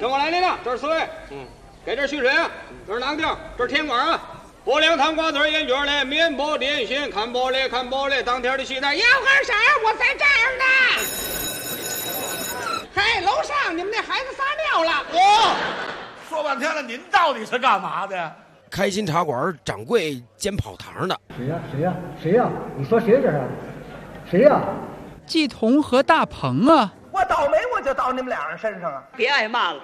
跟我来，领导，这是四位。给这蓄水啊，这是囊丁，这是甜瓜啊。薄凉汤瓜子烟卷嘞，面包点心，看玻璃，当天的西餐。 要喝啥？我在这儿呢。嘿，楼上你们那孩子撒尿了。 说半天了，您到底是干嘛的？ 开心茶馆掌柜兼跑堂的。 谁呀？你说谁这是？谁呀？ 季彤和大鹏啊！ 我倒霉，我就到你们俩人身上啊！ 别挨骂了。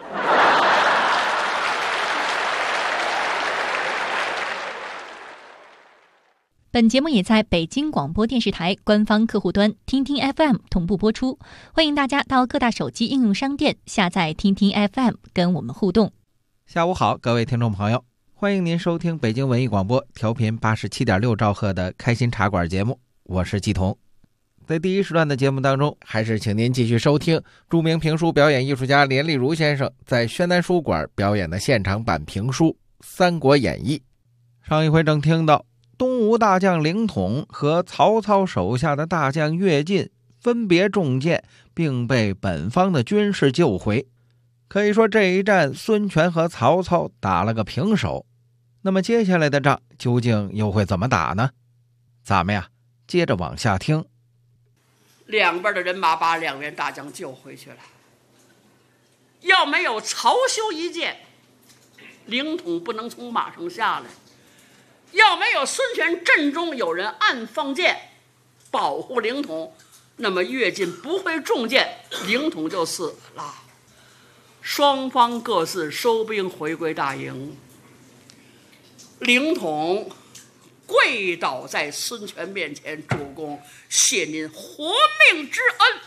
本节目也在北京广播电视台官方客户端听听 FM 同步播出，欢迎大家到各大手机应用商店下载听听 FM 跟我们互动。 下午好，各位听众朋友，欢迎您收听北京文艺广播调频87.6兆赫的开心茶馆节目，我是季彤。在第一时段的节目当中，还是请您继续收听著名评书表演艺术家连丽如先生在宣南书馆表演的现场版评书《三国演义》。上一回正听到东吴大将凌统和曹操手下的大将乐进分别中箭，并被本方的军士救回。可以说这一战孙权和曹操打了个平手。那么接下来的仗究竟又会怎么打呢？咱们呀接着往下听。 两边的人马把两员大将救回去了。要没有曹休一箭，凌统不能从马上下来；要没有孙权阵中有人暗放箭保护凌统，那么乐进不会中箭，凌统就死了。双方各自收兵回归大营。凌统跪倒在孙权面前，主公，谢您活命之恩。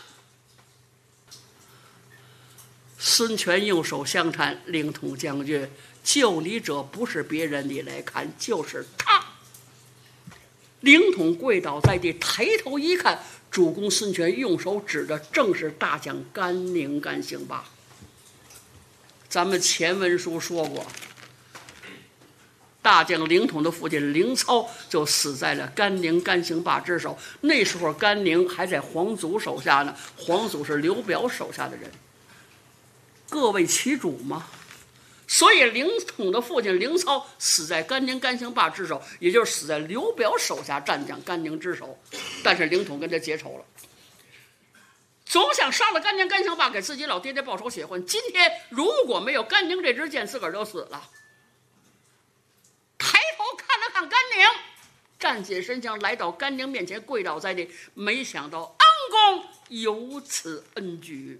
孙权用手相搀，凌统将军，救你者不是别人，你来看就是他。凌统跪倒在地，抬头一看，主公孙权用手指的正是大将甘宁、甘兴霸。咱们前文书说过，大将凌统的父亲凌操就死在了甘宁、甘兴霸之手。那时候甘宁还在皇祖手下呢，皇祖是刘表手下的人，各为其主嘛。所以凌统的父亲凌操死在甘宁、甘兴霸之手，也就是死在刘表手下战将甘宁之手。但是凌统跟他结仇了，总想杀了甘宁、甘兴霸，给自己老爹爹报仇雪恨。今天如果没有甘宁这支箭，自个儿就死了。抬头看了看甘宁，站起身想来到甘宁面前，跪倒在地。没想到恩公有此恩举。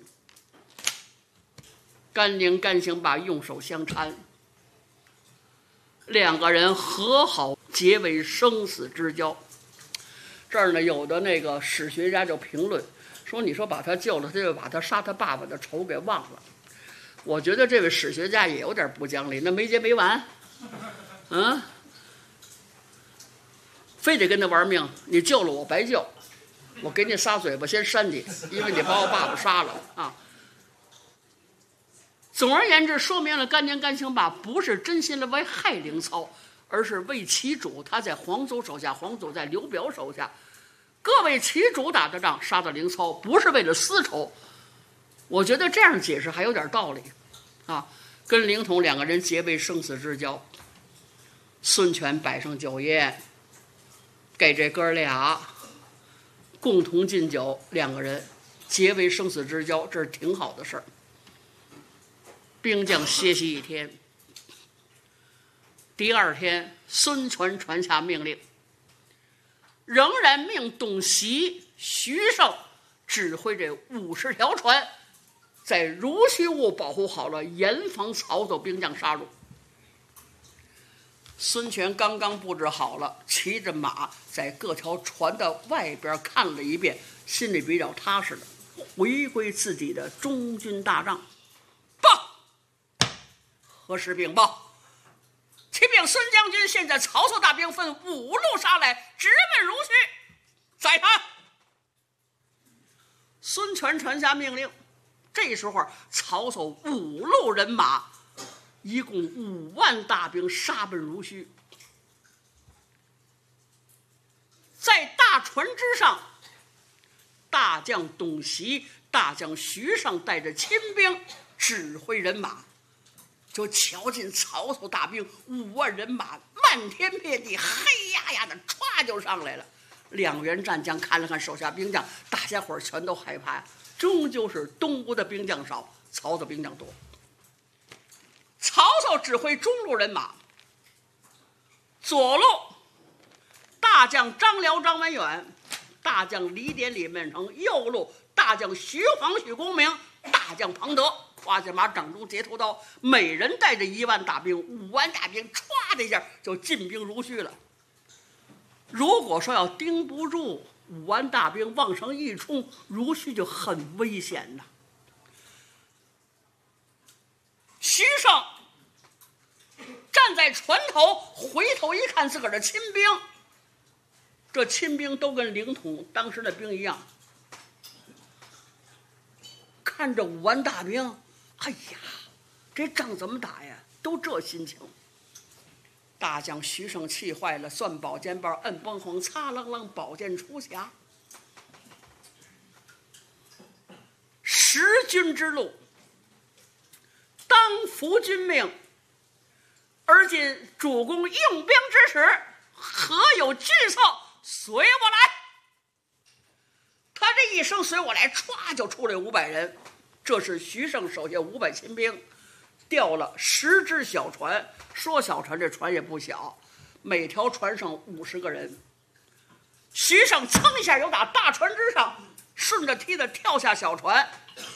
甘宁、甘兴霸用手相搀，两个人和好，结为生死之交。这儿呢，有的那个史学家就评论说，你说把他救了，他就把他杀他爸爸的仇给忘了。我觉得这位史学家也有点不讲理，那没结没完，非得跟他玩命。你救了我白救，我给你撒嘴巴先扇你，因为你把我爸爸杀了啊。总而言之，说明了甘宁、甘兴霸不是真心的为害凌操，而是为其主。他在皇祖手下，皇祖在刘表手下，各为其主打的仗，杀的凌操，不是为了私仇。我觉得这样解释还有点道理啊。跟凌统两个人结为生死之交，孙权摆上酒宴，给这哥俩共同敬酒，两个人结为生死之交，这是挺好的事儿。兵将歇息一天，第二天，孙权传下命令，仍然命董袭、徐盛指挥这50条船，在如须坞保护好了，严防曹操兵将杀入。孙权刚刚布置好了，骑着马在各条船的外边看了一遍，心里比较踏实了，回归自己的中军大帐。报！何时禀报？启禀孙将军，现在曹操大兵分5路杀来，直奔如须。在他。孙权传下命令，这时候曹操5路人马，一共5万大兵杀奔如须。在大船之上，大将董袭、大将徐盛带着亲兵指挥人马就瞧见曹操大兵5万人马漫天遍地黑压压的歘就上来了。两员战将看了看手下兵将，大家伙全都害怕呀。终究是东吴的兵将少，曹操兵将多。曹操指挥中路人马，左路大将张辽、张文远，大将李典、李曼成；右路大将徐晃、许公明，大将庞德。跨下马，掌中截头刀，每人带着1万大兵、5万大兵，歘的一下就进兵如须了。如果说要盯不住5万大兵往上一冲，如须就很危险呐。徐盛站在船头，回头一看自个儿的亲兵，这亲兵都跟凌统当时的兵一样，看着5万大兵，哎呀，这仗怎么打呀？都这心情。大将徐盛气坏了，攥宝剑把摁崩红，擦啷啷宝剑出匣。识君之路，当服君命，而今主公用兵之时，何有惧色？随我来！他这一声随我来，歘就出来500人。这是徐盛手下500亲兵，调了10只小船，说小船这船也不小，每条船上50个人。徐盛噌一下由打大船之上顺着梯子跳下小船，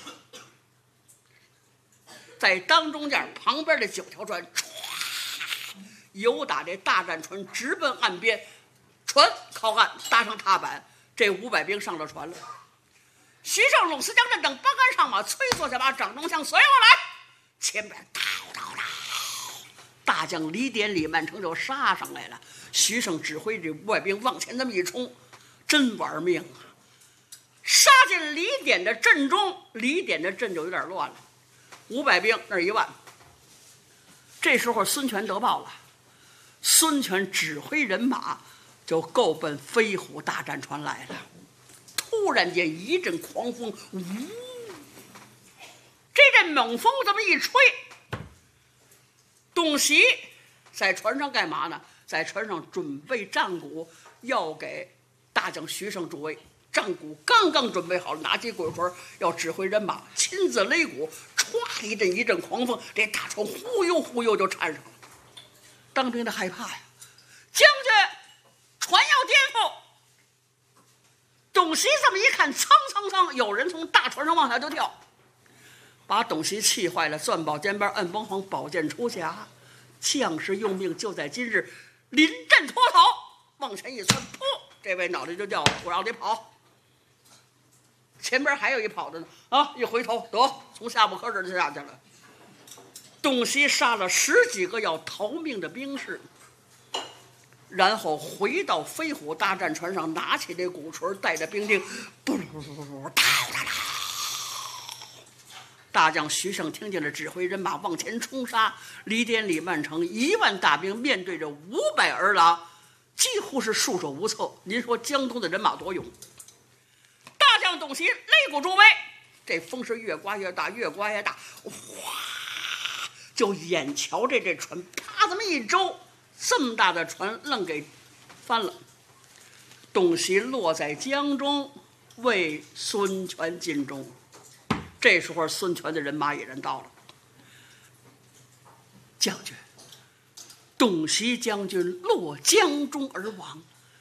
在当中间旁边的9条船唰由打这大战船直奔岸边，船靠岸搭上踏板，这500兵上了船了。徐盛、陇司将阵等八杆上马，催坐下马，掌中枪，随我来！前边叨叨叨，大将李典、李曼成就杀上来了。徐盛指挥这500兵往前这么一冲，真玩命啊！杀进李典的阵中，李典的阵就有点乱了。500兵那1万。这时候孙权得报了，孙权指挥人马就够奔飞虎大战船来了。突然间一阵狂风，呜！这阵猛风这么一吹，董袭在船上干嘛呢？在船上准备战鼓，要给大将徐盛助威。战鼓刚刚准备好了，拿起鬼锤要指挥人马，亲自擂鼓，歘一阵狂风，这大船忽悠忽悠就缠上了。当兵的害怕呀，将军，船要颠覆！董袭这么一看，蹭蹭蹭，有人从大船上往下就跳，把董袭气坏了，攥宝肩膀，摁崩黄，宝剑出匣。将士用命，就在今日，临阵脱逃，往前一窜，噗，这位脑袋就掉了，我让你跑。前边还有一跑的呢，啊，一回头得从下巴颏这就下去了。董袭杀了10几个要逃命的兵士，然后回到飞虎大战船上，拿起这鼓槌，带着兵丁，不，大将徐盛听见了，指挥人马往前冲杀。李典、李曼成1万大兵面对着500儿郎，几乎是束手无策。您说江东的人马多勇？大将董袭擂鼓助威，这风是越刮越大，越刮越大，哗，就眼瞧这船啪这么一周，这么大的船愣给翻了。董袭落在江中，为孙权尽忠。这时候孙权的人马已然到了。将军，董袭将军落江中而亡。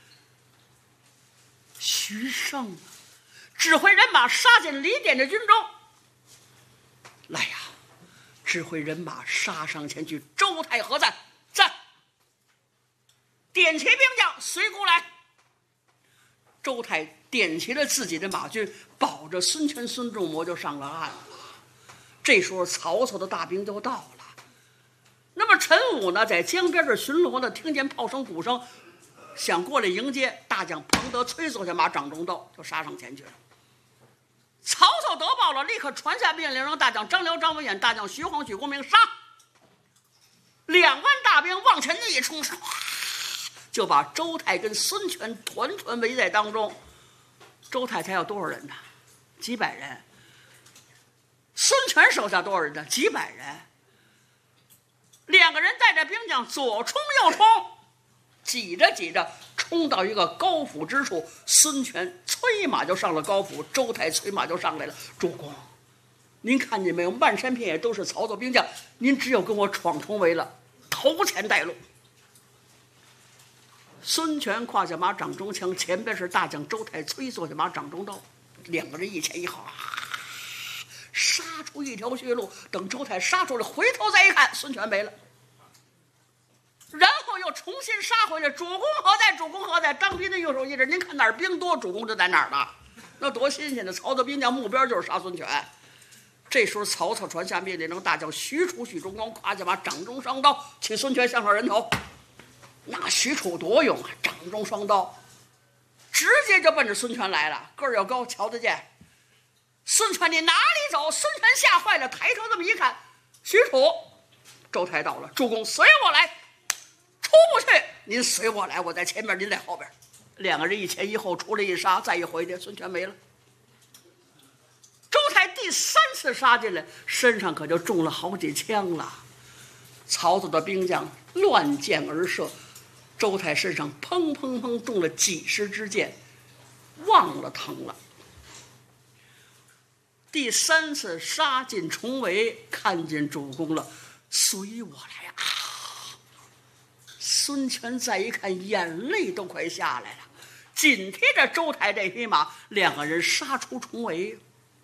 徐盛指挥人马杀进李典的军中。来呀，指挥人马杀上前去。周泰何在？在。点齐兵将，随姑来。周泰点齐了自己的马军，保着孙权、孙仲谋就上了岸了。这时候曹操的大兵就到了。那么陈武呢，在江边这巡逻呢，听见炮声、鼓声，想过来迎接。大将庞德催坐下马，掌中刀，就杀上前去了。曹操得报了，立刻传下命令，让大将张辽、张文远、大将徐晃、许公明杀。2万大兵往前一冲，就把周泰跟孙权团团围在当中。周泰才有多少人呢？几百人。 孙权手下多少人呢？几百人。两个人带着兵将左冲右冲，挤着挤着冲到一个高府之处，孙权催马就上了高府，周泰催马就上来了。主公，您看见没有？漫山遍野都是曹操兵将，您只有跟我闯重围了，头前带路。孙权胯下马掌中枪，前边是大将周泰催坐下马掌中刀，两个人一前一后，杀出一条血路。等周泰杀出来，回头再一看，孙权没了。然后又重新杀回来，主公何在？主公何在？张飞的右手一指，您看哪儿兵多，主公就在哪儿呢。那多新鲜的！曹操兵将目标就是杀孙权。这时候曹操传下命令，让大将许褚、许忠光胯下马掌中双刀，取孙权项上人头。那许褚多勇啊，掌中双刀，直接就奔着孙权来了。个儿又高，瞧得见。孙权，你哪里走？孙权吓坏了，抬头这么一看，许褚，周泰到了。主公，随我来。出不去，您随我来，我在前面，您在后边。两个人一前一后，出来一杀，再一回去，孙权没了。周泰第三次杀进来，身上可就中了好几枪了。曹操的兵将乱箭而射，周泰身上砰砰砰中了几十支箭，忘了疼了。第三次杀进重围，看见主公了，随我来啊！孙权再一看，眼泪都快下来了，紧贴着周泰这匹马，两个人杀出重围。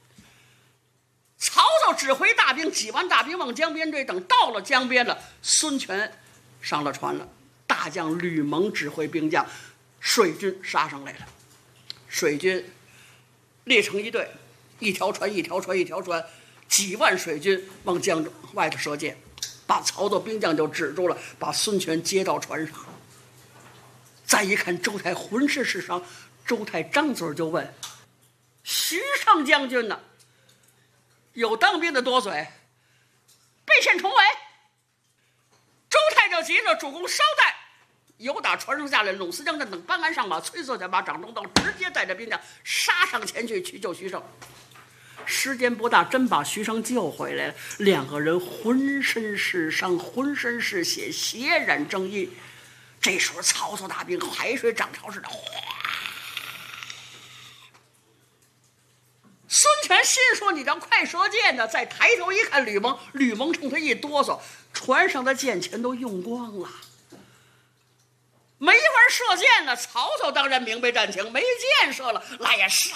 曹操指挥大兵，几万大兵往江边追。等到了江边了，孙权上了船了。大将吕蒙指挥兵将，水军杀上来了。水军列成一队，一条船，几万水军往江外头射箭。把曹操兵将就止住了，把孙权接到船上。再一看周泰浑身是伤，周泰张嘴就问：“徐盛将军呢？有当兵的多嘴，备陷重围。”周泰就急了：“主公稍待！”由打船上下来，鲁思江镇等班安上马，催促下马掌中刀，直接带着兵将杀上前去救徐盛。时间不大，真把徐盛救回来了。两个人浑身是伤，浑身是血，血染征衣。这时候曹操大兵海水涨潮似的，哗！孙权心说：“你这快射箭呢！”再抬头一看，吕蒙冲他一哆嗦，船上的箭全都用光了，没法射箭了。曹操当然明白战情，没箭射了，来呀，杀！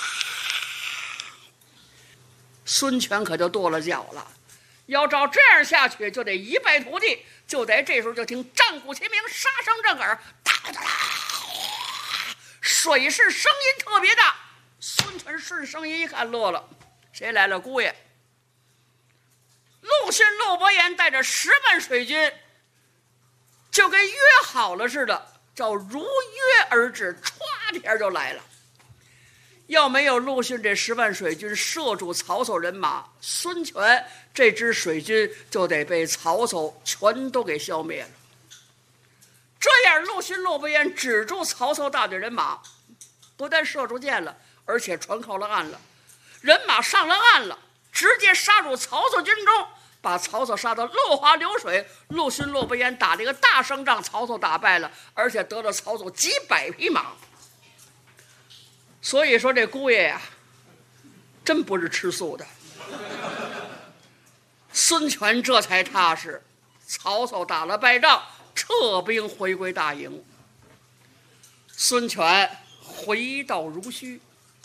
孙权可就跺了脚了，要照这样下去，就得一败涂地。就在这时候，就听战鼓齐鸣，杀声震耳，哒哒哒，水势声音特别大。孙权顺声音一看，乐了，谁来了？姑爷！陆逊、陆伯言带着10万水军，就跟约好了似的，叫如约而至，歘天就来了。要没有陆逊这10万水军射住曹操人马，孙权这支水军就得被曹操全都给消灭了。这样，陆逊、陆伯言止住曹操大队人马，不但射出箭了，而且船靠了岸了，人马上了岸了，直接杀入曹操军中，把曹操杀得落花流水。陆逊、陆伯言打了一个大胜仗，曹操打败了，而且得了曹操几百匹马。所以说这姑爷呀，真不是吃素的。孙权这才踏实，曹操打了败仗，撤兵回归大营。孙权回到如须。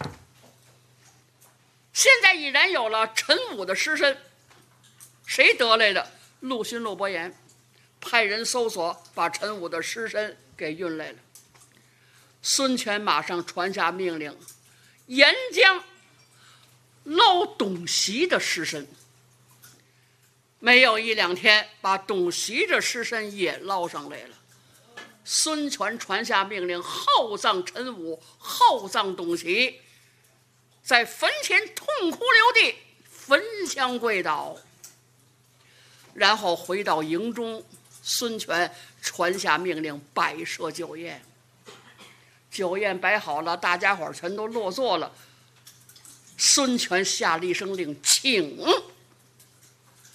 现在已然有了陈武的尸身，谁得来的？陆逊、陆伯言派人搜索，把陈武的尸身给运来了。孙权马上传下命令，沿江捞董袭的尸身。没有1、2天，把董袭的尸身也捞上来了。孙权传下命令，厚葬陈武，厚葬董袭，在坟前痛哭流涕，焚香跪倒。然后回到营中，孙权传下命令，摆设酒宴。酒宴摆好了，大家伙全都落座了。孙权下了一声令，请。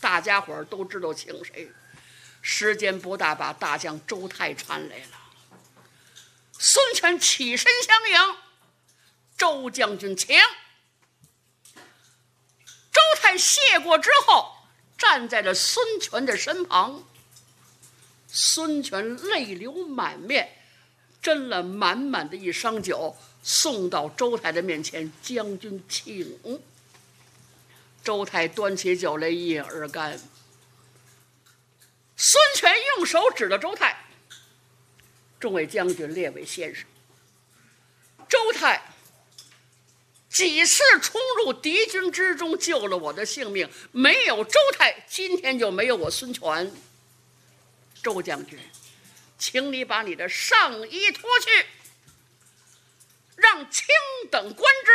大家伙儿都知道请谁。时间不大，把大将周泰传来了。孙权起身相迎，周将军请。周泰谢过之后，站在了孙权的身旁。孙权泪流满面，斟了满满的一觞酒，送到周泰的面前，将军请。周泰端起酒来一饮而干。孙权用手指了周泰：“众位将军，列位先生，周泰几次冲入敌军之中，救了我的性命，没有周泰，今天就没有我孙权。周将军，请你把你的上衣脱去，让卿等观之。”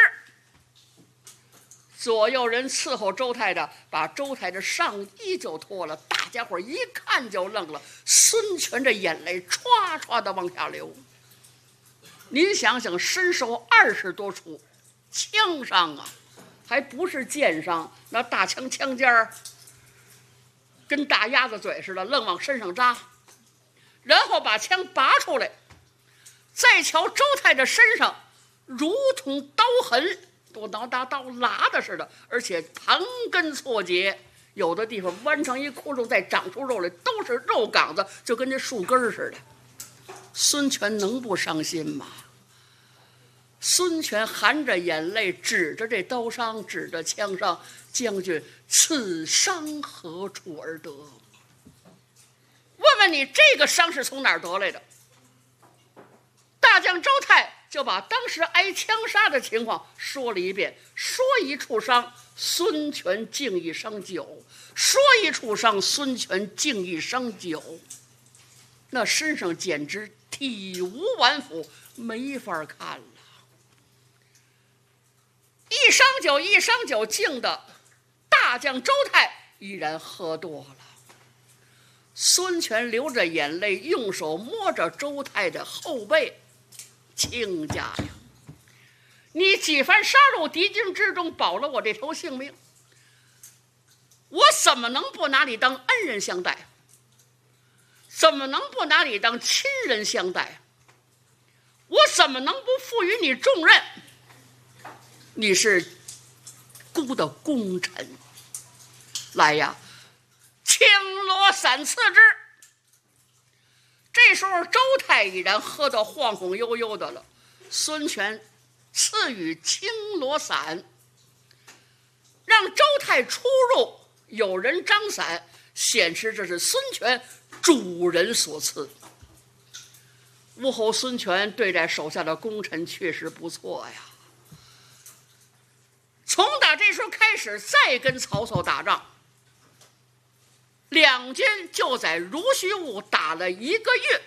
左右人伺候周泰的把周泰的上衣就脱了，大家伙一看就愣了。孙权这眼泪唰唰的往下流。您想想，身受20多处枪伤啊，还不是箭伤，那大枪枪尖儿跟大鸭子嘴似的，愣往身上扎，然后把枪拔出来，再瞧周泰的身上如同刀痕，都拿刀拉的似的，而且盘根错节，有的地方弯成一窟窿，再长出肉来，都是肉杆子，就跟这树根似的。孙权能不伤心吗？孙权含着眼泪，指着这刀伤，指着枪伤：“将军，此伤何处而得？问问你，这个伤是从哪儿得来的？”大将周泰就把当时挨枪杀的情况说了一遍，说一处伤，孙权敬一觞酒；说一处伤，孙权敬一觞酒。那身上简直体无完肤，没法看了。一觞酒敬的大将周泰依然喝多了。孙权流着眼泪，用手摸着周泰的后背：“亲家呀，你几番杀入敌军之中，保了我这条性命，我怎么能不拿你当恩人相待？怎么能不拿你当亲人相待？我怎么能不赋予你重任？你是孤的功臣，来呀，青罗伞赐之。”这时候周泰已然喝得晃晃悠悠的了，孙权赐予青罗伞，让周泰出入有人张伞，显示这是孙权主人所赐。武侯孙权对待手下的功臣确实不错呀。从打这时候开始，再跟曹操打仗，两军就在濡须坞打了1个月，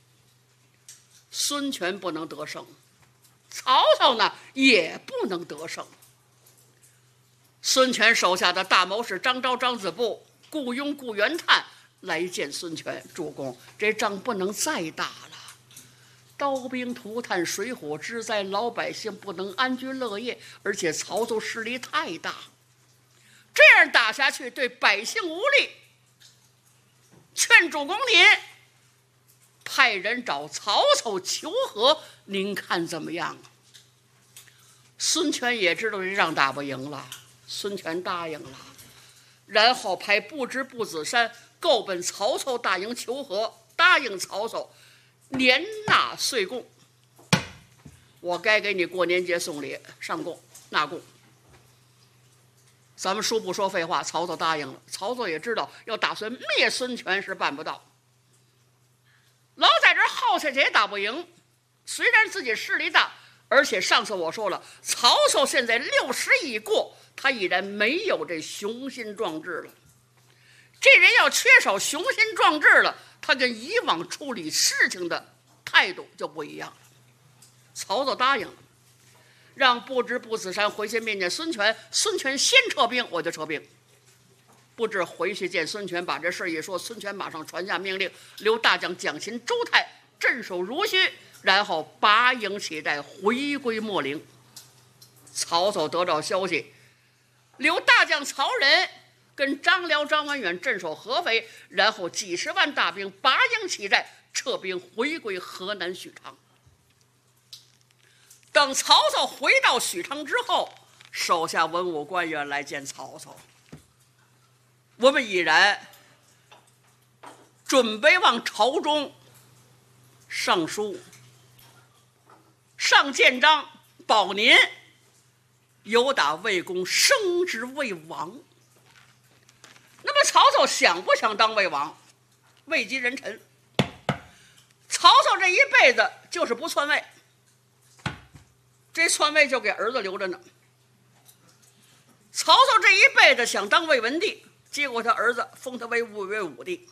孙权不能得胜，曹操呢也不能得胜。孙权手下的大谋士张昭、张子布、顾雍、顾元泰来见孙权：“主公，这仗不能再打了，刀兵涂炭，水火之灾，老百姓不能安居乐业，而且曹操势力太大，这样打下去对百姓无利。劝主公您派人找曹操求和，您看怎么样？”孙权也知道这仗打不赢了，孙权答应了，然后派不知不子山够奔曹操大营求和，答应曹操年纳岁贡，我该给你过年节送礼，上贡纳贡。咱们书不说废话，曹操答应了。曹操也知道要打算灭孙权是办不到，老在这耗下去也打不赢。虽然自己势力大，而且上次我说了，曹操现在60已过，他已然没有这雄心壮志了。这人要缺少雄心壮志了，他跟以往处理事情的态度就不一样了。曹操答应了，让不知不子山回去面见孙权，孙权先撤兵，我就撤兵。不知回去见孙权，把这事一说，孙权马上传下命令，留大将蒋钦、周泰镇守濡须，然后拔营起寨，回归秣陵。曹操得到消息，留大将曹仁跟张辽、张文远镇守合肥，然后几十万大兵拔营起寨，撤兵回归河南许昌。等曹操回到许昌之后，手下文武官员来见曹操，我们已然准备往朝中上书，上谏章，保您由打魏公升职魏王。那么曹操想不想当魏王？位极人臣。曹操这一辈子就是不篡位，这篡位就给儿子留着呢。曹操这一辈子想当魏文帝，结果他儿子封他为武帝。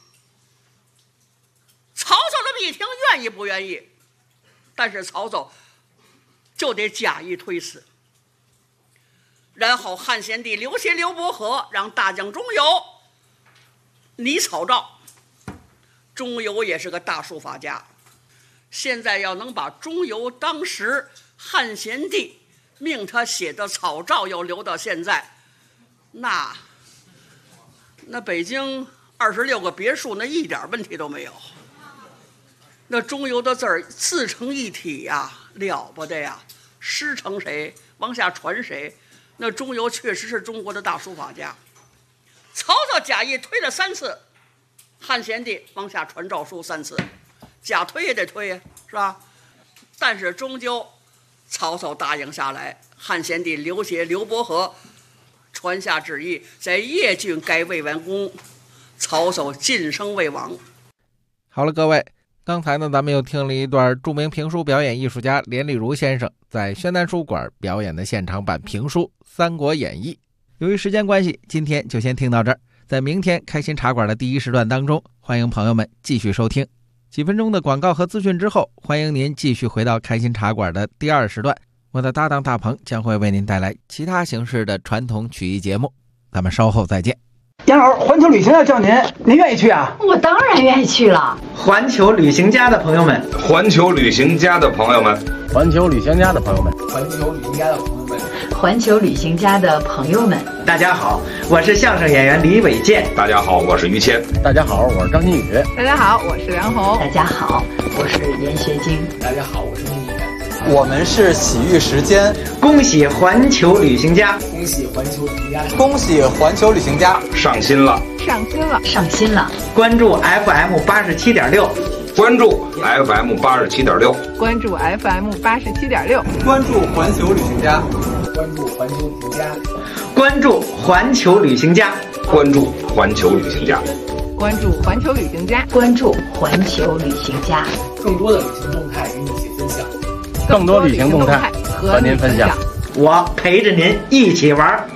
曹操这么一听，愿意不愿意？但是曹操就得假意推辞。然后汉献帝刘协、刘伯和让大将钟繇拟草诏。钟繇也是个大书法家，现在要能把钟繇当时汉献帝命他写的草诏要留到现在，那北京26个别墅那一点问题都没有。那钟繇的字儿自成一体呀，了不得呀！师承谁，往下传谁。那钟繇确实是中国的大书法家。曹操假意推了3次，汉献帝往下传诏书3次，假推也得推呀，是吧？但是终究曹操答应下来，汉献帝刘协、刘伯和传下旨意，在邺郡改魏完公，曹操晋升魏王。 好了，各位，刚才呢，咱们又听了一段著名评书表演艺术家连丽如先生在宣南书馆表演的现场版评书《三国演义》。由于时间关系，今天就先听到这儿。在明天开心茶馆的第1时段当中，欢迎朋友们继续收听。几分钟的广告和资讯之后，欢迎您继续回到开心茶馆的第2时段。我的搭档大鹏将会为您带来其他形式的传统曲艺节目。咱们稍后再见。 杨老师，环球旅行要叫您愿意去啊？ 我当然愿意去了。 环球旅行家的朋友们， 环球旅行家的朋友们， 环球旅行家的朋友们， 环球旅行家的朋友们， 环球旅行家的朋友们， 大家好，我是相声演员李伟健。 大家好，我是于谦。 大家好，我是张馨予。 大家好，我是梁红。 大家好，我是严学晶。 大家好，我是聂远。 我们是喜遇时间， 恭喜环球旅行家， 恭喜环球旅行家， 恭喜环球旅行家上新了， 上新了， 上新了！ 关注 FM 87.6， 关注 FM 87.6， 关注 FM 87.6， 关注环球旅行家， 关注环球旅行家， 关注环球旅行家， 关注环球旅行家， 关注环球旅行家， 关注环球旅行家， 更多的旅行动态与你一起分享。 更多旅行动态和您分享， 我陪着您一起玩。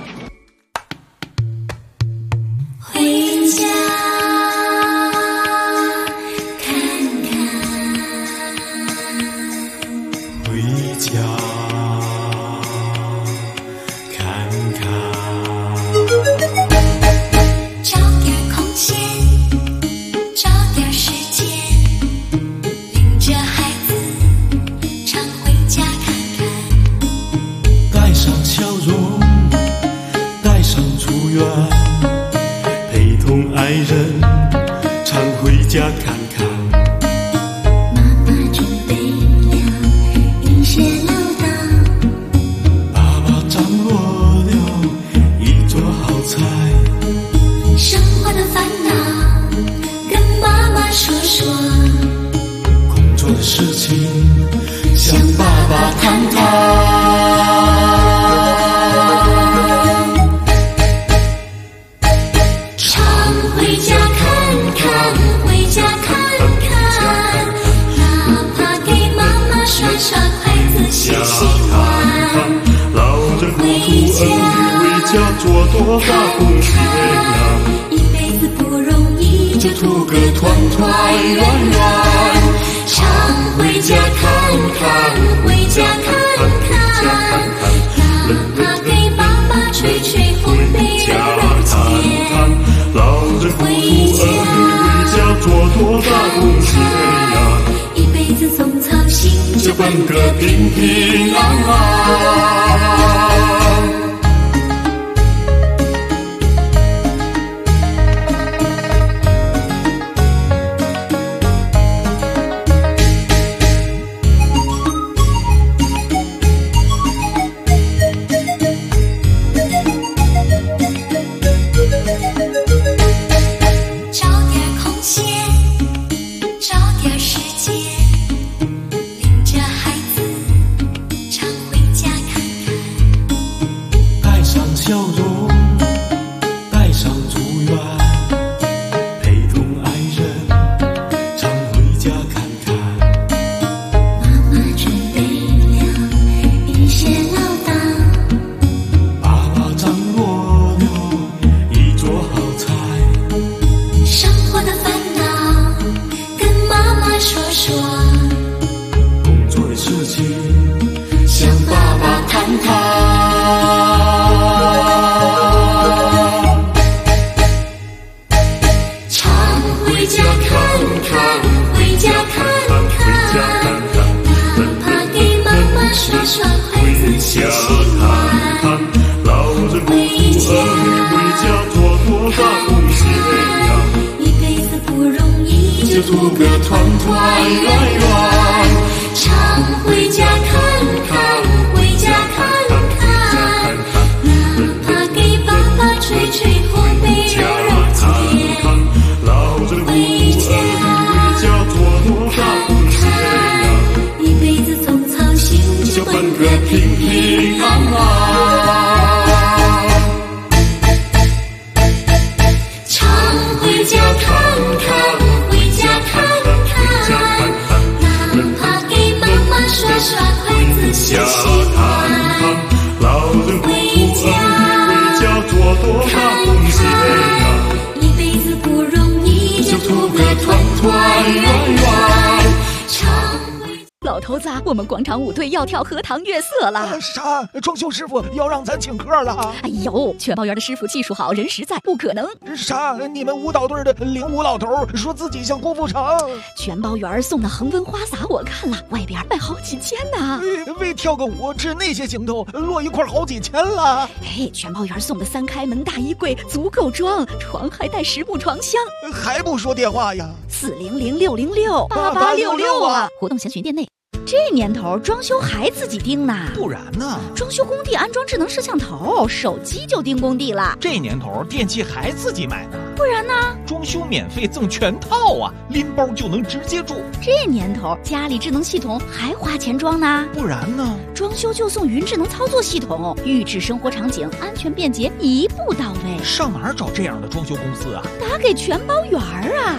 回家看看， 回家看看， 找点空闲，找点时间，领着孩子常回家看看， 带上笑容，带上祝愿，陪同爱人常回家看看。 妈妈准备了一些唠叨， 爸爸掌握了一桌好菜， 生活的烦恼跟妈妈说说， 工作的事情向爸爸谈谈。 常回家看看，回家看看，哪怕给妈妈刷刷筷子洗洗碗， 老人糊涂儿女为家做多大贡献呀， 一辈子不容易， 就图个团团圆圆。 常回家看看，回家看看，哪怕给爸爸吹吹风被热天， 老人糊涂儿女为家做多大贡献呀， 一辈子总操心， 就奔个平平安安。 向爸爸谈谈。 常回家看看，回家看看，哪怕给妈妈刷刷筷子洗洗碗。 老人不负儿女，回家多多大贡献呀！ 一辈子不容易， 就图个团团圆圆。 常回家看看，回家看看，哪怕给爸爸吹吹红梅柔柔肩。 老人不负儿女，回家多多大贡献呀！ 一辈子总操心， 就奔个平平安安。 回家看看，回家看看，哪怕给妈妈刷刷筷子洗洗碗。 老人不负儿女，回家多多大贡献呀！ 一辈子不容易， 就图个团团圆圆。 老头子，我们广场舞队要跳荷塘月色了。 啥？装修师傅要让咱请客了？ 哎呦，全包园的师傅技术好，人实在，不可能。 啥？你们舞蹈队的领舞老头说自己像郭富城。 全包园送的恒温花洒我看了，外边卖好几千呢。 为跳个舞吃那些行头，落一块好几千了。 哎，全包园送的3开门大衣柜足够装，床还带10部床箱。 还不说电话呀 ？400-606-8866啊！活动详询店内。这年头装修还自己盯呢， 不然呢？ 装修工地安装智能摄像头，手机就盯工地了。 这年头电器还自己买呢， 不然呢？ 装修免费赠全套啊，拎包就能直接住。 这年头家里智能系统还花钱装呢， 不然呢？ 装修就送云智能操作系统，预制生活场景，安全便捷，一步到位。 上哪儿找这样的装修公司啊？ 打给全包园啊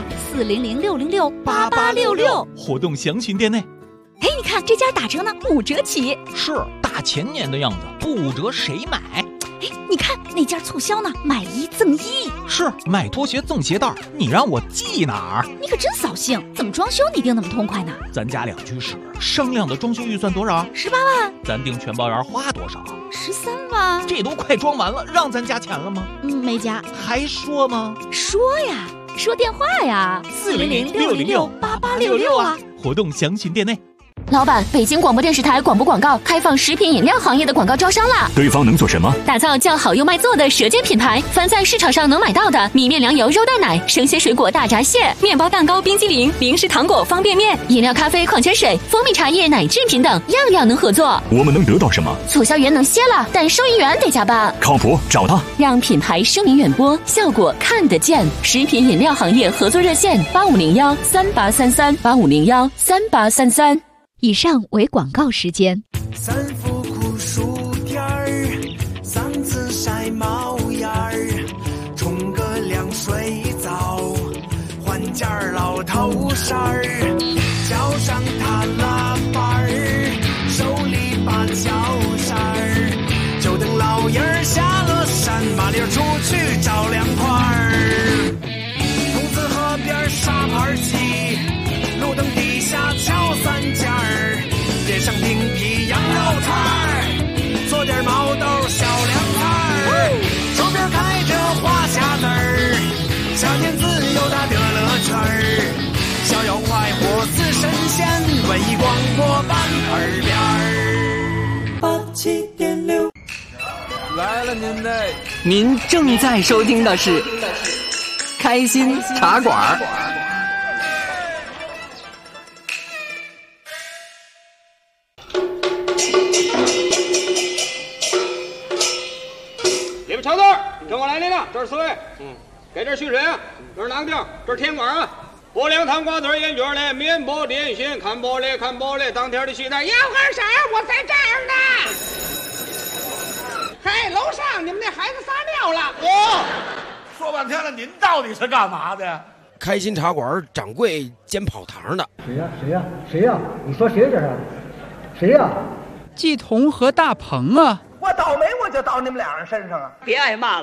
，400-606-8866。 活动详询店内。 哎，你看这家打折呢，5折起。 是大前年的样子，不5折谁买？ 哎，你看那家促销呢，买1赠1。 是买拖鞋赠鞋带，你让我记哪儿？ 你可真扫兴，怎么装修你定那么痛快呢？ 咱家2居室，商量的装修预算多少 ？18万。 咱定全包园花多少 ？13万。 这都快装完了，让咱加钱了吗？ 没加。 还说吗？ 说呀，说电话呀，400-606-8866啊。 活动详询店内。 老板，北京广播电视台广播广告开放食品饮料行业的广告招商啦！ 对方能做什么？ 打造叫好又卖座的舌尖品牌，凡在市场上能买到的米面粮油肉蛋奶、生鲜水果大闸蟹、面包蛋糕、冰激凌、零食糖果、方便面、饮料、咖啡、矿泉水、蜂蜜茶叶、奶制品等，样样能合作。 我们能得到什么？ 促销员能歇了，但收银员得加班。 靠谱，找他， 让品牌声名远播，效果看得见。食品饮料行业合作热线：8501-3833，8501-3833。 以上为广告时间。 3伏酷暑天儿，3次晒毛眼儿，冲个凉水澡，换件老头衫儿，脚上踏拉板儿，手里把小扇儿，就等老爷儿下了山，麻溜出去找凉快儿。筒子河边沙盘棋，路灯底下敲3件儿，街上订批羊肉串儿，做点毛豆小凉菜儿，手边开着花匣子儿，夏天自由的乐乐圈儿，逍遥快活似神仙，文艺广播办耳边儿。87.6 来了您的，您正在收听的是开心茶馆。 你们瞧这儿，跟我来领导，这是4位。给这续水啊，这是囊丁，这是甜管啊。拨凉糖瓜子烟卷嘞，面包点心，看玻璃看玻璃，当天的西单要干啥？我在这儿呢。嘿，楼上你们那孩子撒尿了。 说半天了，您到底是干嘛的呀？ 开心茶馆掌柜兼跑堂的。 谁呀？你说谁这是？谁呀？ 季彤和大鹏啊。 我倒霉我就到你们2人身上啊！ 别挨骂了。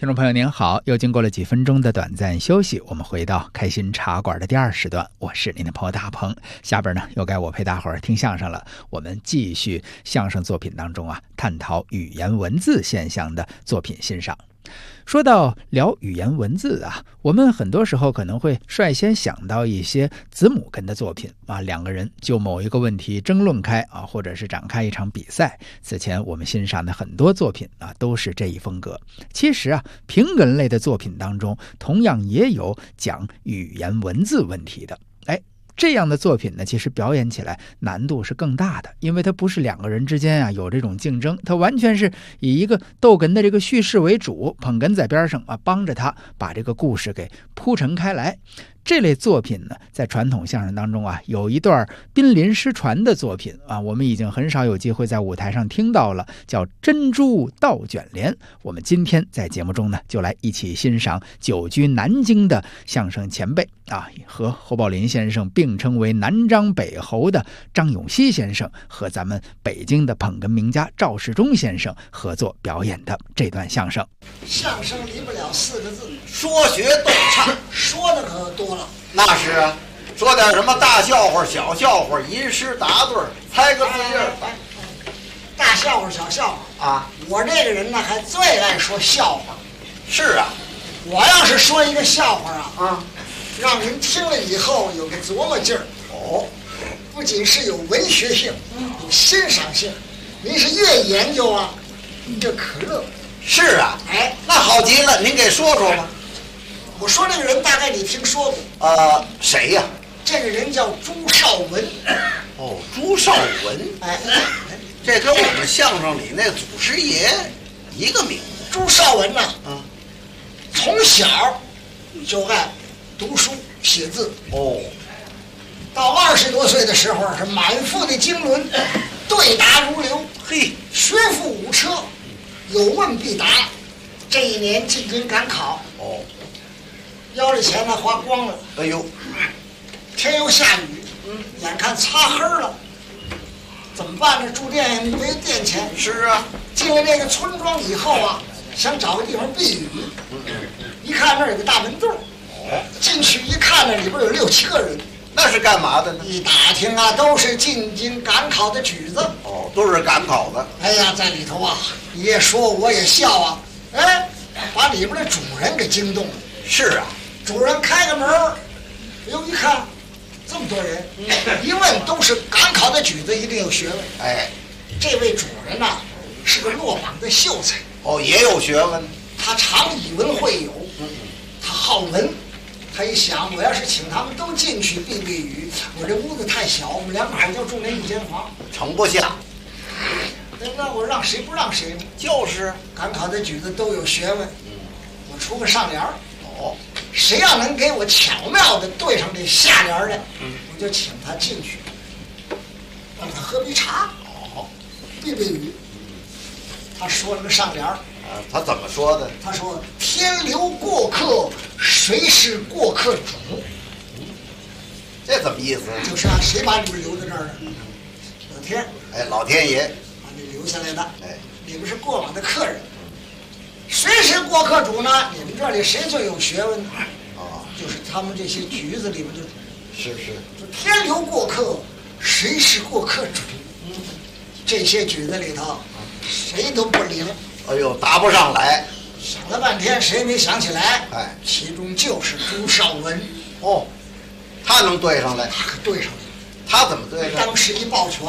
听众朋友您好，又经过了几分钟的短暂休息，我们回到开心茶馆的第二时段，我是您的朋友大鹏。下边呢又该我陪大伙儿听相声了，我们继续相声作品当中探讨语言文字现象的作品欣赏。说到聊语言文字我们很多时候可能会率先想到一些子母哏的作品两个人就某一个问题争论开或者是展开一场比赛。此前我们欣赏的很多作品都是这一风格。其实评哏类的作品当中同样也有讲语言文字问题的。这样的作品呢，其实表演起来难度是更大的，因为它不是两个人之间有这种竞争，它完全是以一个逗哏的这个叙事为主，捧哏在边上帮着他把这个故事给铺陈开来。这类作品呢，在传统相声当中有一段濒临失传的作品我们已经很少有机会在舞台上听到了，叫珍珠倒卷帘。我们今天在节目中呢，就来一起欣赏久居南京的相声前辈和侯宝林先生并称为南张北侯的张永熙先生和咱们北京的捧哏名家赵世忠先生合作表演的这段相声。 相声离不了4个字，说学逗唱，说的可多了。 那是说点什么大笑话、小笑话，吟诗答对，猜个字印儿。 大笑话、小笑话我这个人呢，还最爱说笑话。 是我要是说一个笑话让人听了以后有个琢磨劲儿不仅是有文学性，有欣赏性，您是越研究你就可乐。 是那好极了，您给说说吧。 我说这个人大概你听说过谁呀？ 这个人叫朱绍文。 朱绍文，这跟我们相声里那祖师爷一个名字。 朱绍文从小就爱读书写字到20多岁的时候是满腹的经纶，对答如流，学富五车，有问必答。这一年进京赶考腰里钱呢花光了，天又下雨，眼看擦黑了，怎么办呢？住店没店钱。 是进了那个村庄以后想找个地方避雨，一看那儿有个大门洞进去一看呢，里边有6、7个人。 那是干嘛的呢？ 一打听都是进京赶考的举子。 都是赶考的。 哎呀，在里头你也说我也笑把里边的主人给惊动了。 是主人开个门一看这么多人，一问都是赶考的举子，一定有学问。这位主人是个落榜的秀才。 也有学问。 他常以文会友，他好文。他一想，我要是请他们都进去避避雨，我这屋子太小，我们2口就住那一间房， 盛不下。 那我让谁不让谁呢？ 就是赶考的举子都有学问，我出个上联谁要能给我巧妙的对上这下联的，我就请他进去，让他喝杯茶避避雨。他说了个上联他怎么说的？ 他说：“天留过客，谁是过客主？” 这怎么意思？ 就是谁把你们留在这儿的？老天。 老天爷把你留下来的。你们是过往的客人。谁是过客主呢？你们这里谁最有学问呢？就是他们这些局子里面就天留过客，谁是过客主？这些局子里头，谁都不灵。 答不上来。 想了半天，谁没想起来？其中就是朱绍文。 他能对上来？ 他可对上来。 他怎么对上？ 当时一抱拳，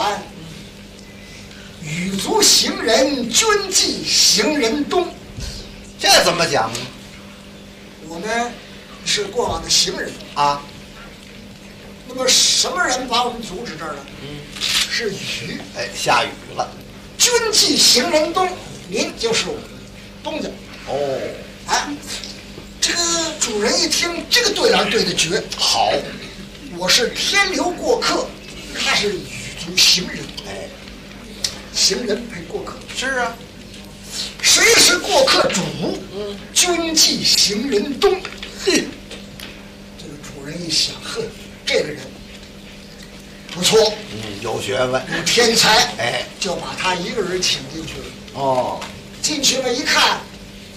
羽足行人，军纪行人东。 这怎么讲呢？ 我们是过往的行人那么什么人把我们阻止这儿了？是雨。 下雨了。 军纪行人东，您就是东家。这个主人一听这个对联对的绝好， 我是天留过客，他是羽足行人。行人配过客。 是谁是过客主？军纪行人东。这个主人一想，这个人不错， 有学问， 有天才，就把他一个人请进去了。进去了一看，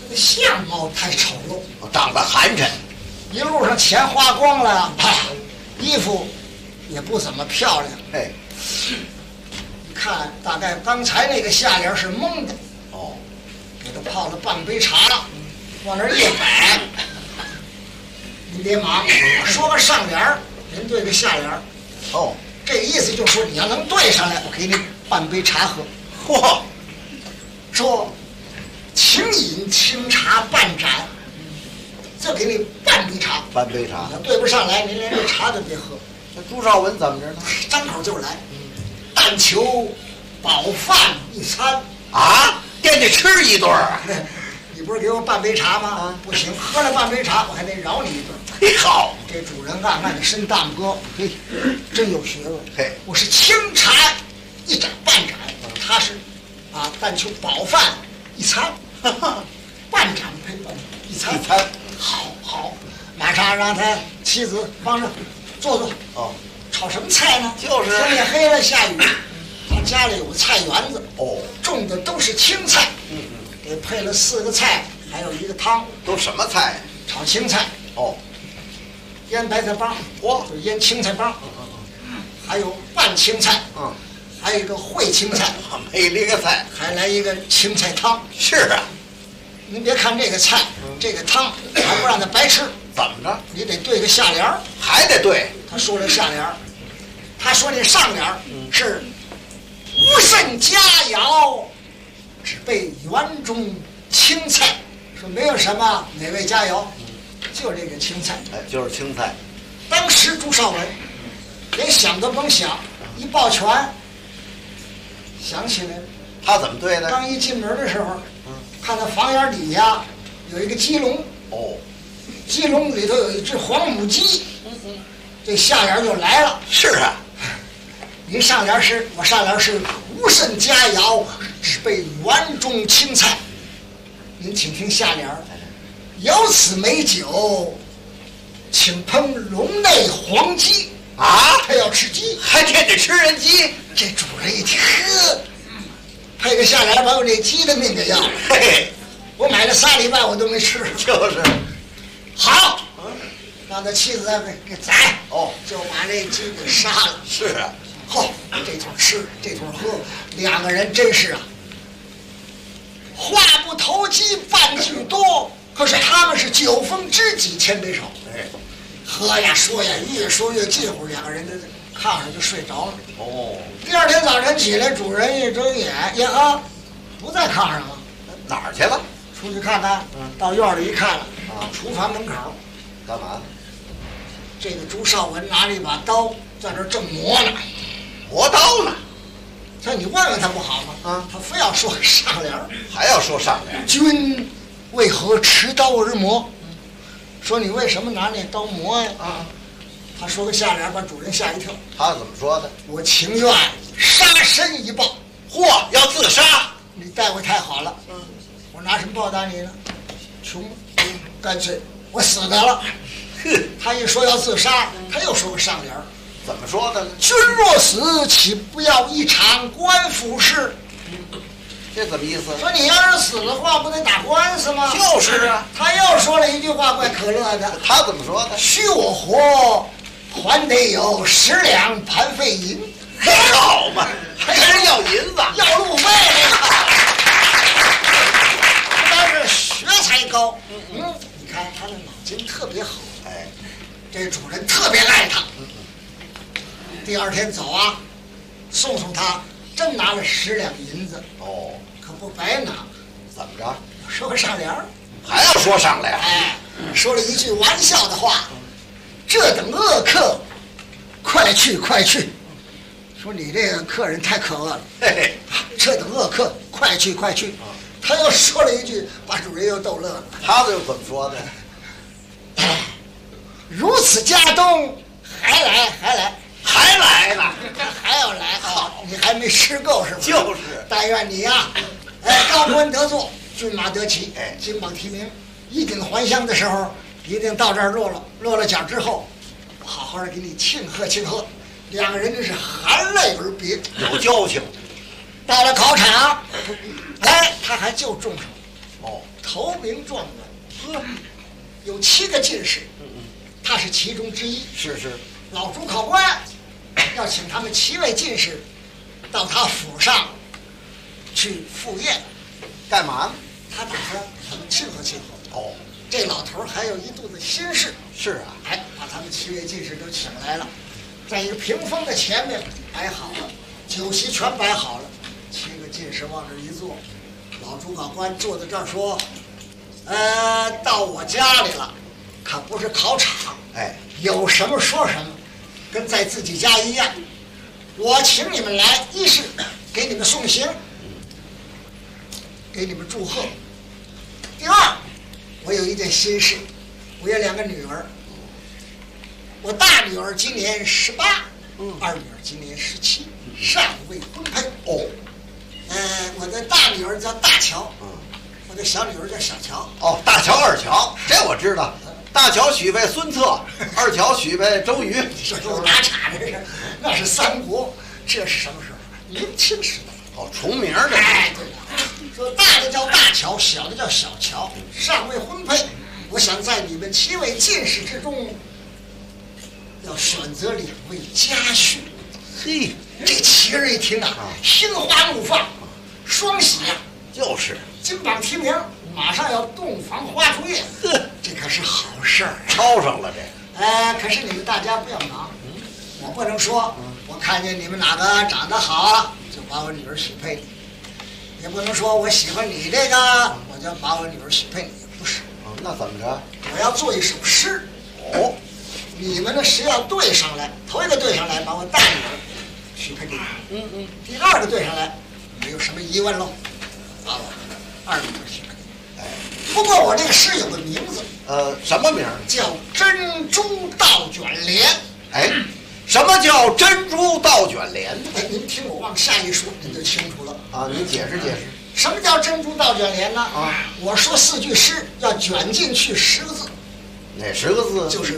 相貌太丑陋， 长得寒碜， 一路上钱花光了，衣服也不怎么漂亮。 哎， 一看大概刚才那个下联是蒙的。 哦， 给他泡了半杯茶，往那儿一摆。您别忙，我说个上联儿，您对个下联儿。 哦， 这意思就是说你要能对上来，我给你半杯茶喝。 嚯， 说请饮清茶半盏，就给你半杯茶。 半杯茶， 你要对不上来，您连这茶都别喝。 那朱绍文怎么着呢？ 张口就来，但求饱饭一餐啊，惦记吃一顿啊！ 你不是给我半杯茶吗？不行，喝了半杯茶，我还得饶你一顿。 嘿，好， 这主人暗暗的伸大拇哥，嘿，真有学问。 嘿， 我是清茶一盏半盏，他是啊，但求饱饭一餐，半盏配一餐。好，马上让他妻子帮着做。 哦， 炒什么菜呢？ 就是天也黑了，下雨。他家里有个菜园子， 哦， 种的都是青菜。给配了4个菜，还有一个汤。 都什么菜？ 炒青菜。 哦， 腌白菜帮。 哇， 就腌青菜帮。还有拌青菜。还有一个烩青菜。 每一个菜。 还来一个青菜汤。 是啊。 您别看这个菜，这个汤还不让他白吃。 怎么着？ 你得对个下联儿。 还得对。 他说这下联儿，他说那上联儿是无甚佳肴。只备园中青菜，说没有什么美味佳肴，就这个青菜。 哎，就是青菜。 当时朱绍文连想都甭想，一抱拳，想起来了。 他怎么对的？ 刚一进门的时候，看到房檐底下有一个鸡笼。 哦， 鸡笼里头有一只黄母鸡。这下联就来了。 是啊。 您上联是，我上联是无甚佳肴，只备园中青菜。您请听下联：有此美酒，请烹笼内黄鸡。 啊， 他要吃鸡， 还惦记吃人鸡。 这主人一听，呵，配个下联把我这鸡的命给要了。 嘿， 我买了3礼拜我都没吃。 就是， 好，让他妻子给宰。 哦， 就把这鸡给杀了。 是啊。 好，这顿吃，这顿喝，2个人真是啊，话不投机半句多。可是他们是9分知己千杯少。 哎， 喝呀说呀，越说越近乎，2个人在炕上就睡着了。 哦， 第2天早晨起来，主人一睁眼，呀哈，不在炕上了， 哪儿去了？ 出去看看。到院里一看了，厨房门口， 干嘛？ 这个朱绍文拿着一把刀在那儿正磨呢。 磨刀呢？ 那你问问他不好吗？他非要说上联， 还要说上联。 君为何持刀而磨？说你为什么拿那刀磨呀？他说个下联，把主人吓一跳。 他怎么说的？ 我情愿杀身以报。 嚯，要自杀？ 你待我太好了。我拿什么报答你呢？穷，干脆我死得了。他一说要自杀，他又说个上联。 怎么说的呢？ 君若死，岂不要一场官府事？ 这怎么意思？ 说你要是死的话，不得打官司吗？ 就是啊。 他又说了一句话，怪可乐的。 他怎么说的？ 许我活，还得有10两盘费银。 好嘛，还是要银子， 要路费。不但是学才高，你看他的脑筋特别好。 哎， 这主人特别爱他。第2天走啊，送他，真拿了10两银子。 哦， 可不白拿。 怎么着？ 说个上联， 还要说上联？ 哎，说了一句玩笑的话：“这等恶客，快去快去！”说你这个客人太可恶了。 嘿嘿， 这等恶客，快去快去！他又说了一句，把主人又逗乐了。 他又怎么说的？ 如此家东，还来还来。 还来呢， 他还要来。好，你还没吃够是吧？ 就是。 但愿你呀，高官得坐，骏马得骑，金榜题名，衣锦还乡的时候，一定到这儿落了脚之后，我好好的给你庆贺庆贺。2个人真是含泪而别， 有交情。 到了考场，他还就重手。 哦， 头名状元，有7个进士，他是其中之一。 是。 老主考官要请他们7位进士到他府上去赴宴， 干嘛呢？ 他打算给他们庆贺庆贺。 哦， 这老头还有一肚子心事。 是啊， 把他们7位进士都请来了，在一个屏风的前面摆好了，酒席全摆好了。7个进士往这一坐，老主考官坐在这儿说：“到我家里了，可不是考场，有什么说什么，跟在自己家一样。我请你们来，一是给你们送行，给你们祝贺；第二，我有一件心事，我有2个女儿，我大女儿今年18，二女儿今年17，尚未婚配。我的大女儿叫大乔，我的小女儿叫小乔。 大乔、二乔，这我知道。大乔许配孙策，二乔许配周瑜。 这都拉岔，这是那是三国，这是什么时候？明清时代。 重名这。 对了，说大的叫大乔，小的叫小乔，尚未婚配。我想在你们7位进士之中，要选择2位家婿。 嘿， 这7人一听啊，心花怒放，双喜啊！ 就是金榜题名，马上要洞房花烛夜，这可是好事儿， 抄上了这。 可是你们大家不要忙，我不能说我看见你们哪个长得好就把我女儿许配你，也不能说我喜欢你这个我就把我女儿许配你，不是。 那怎么着？ 我要做一首诗。你们呢是要对上来，头一个对上来把我大女儿许配给你，第2个对上来，没有什么疑问喽，把我二女儿许配给你。不过我这个诗有个名字， 什么名？ 叫《珍珠倒卷帘》。 什么叫珍珠倒卷帘？ 您听我往下一说，您就清楚了啊。您解释解释， 什么叫珍珠倒卷帘呢？我说4句诗要卷进去10个字。 哪10个字？ 就是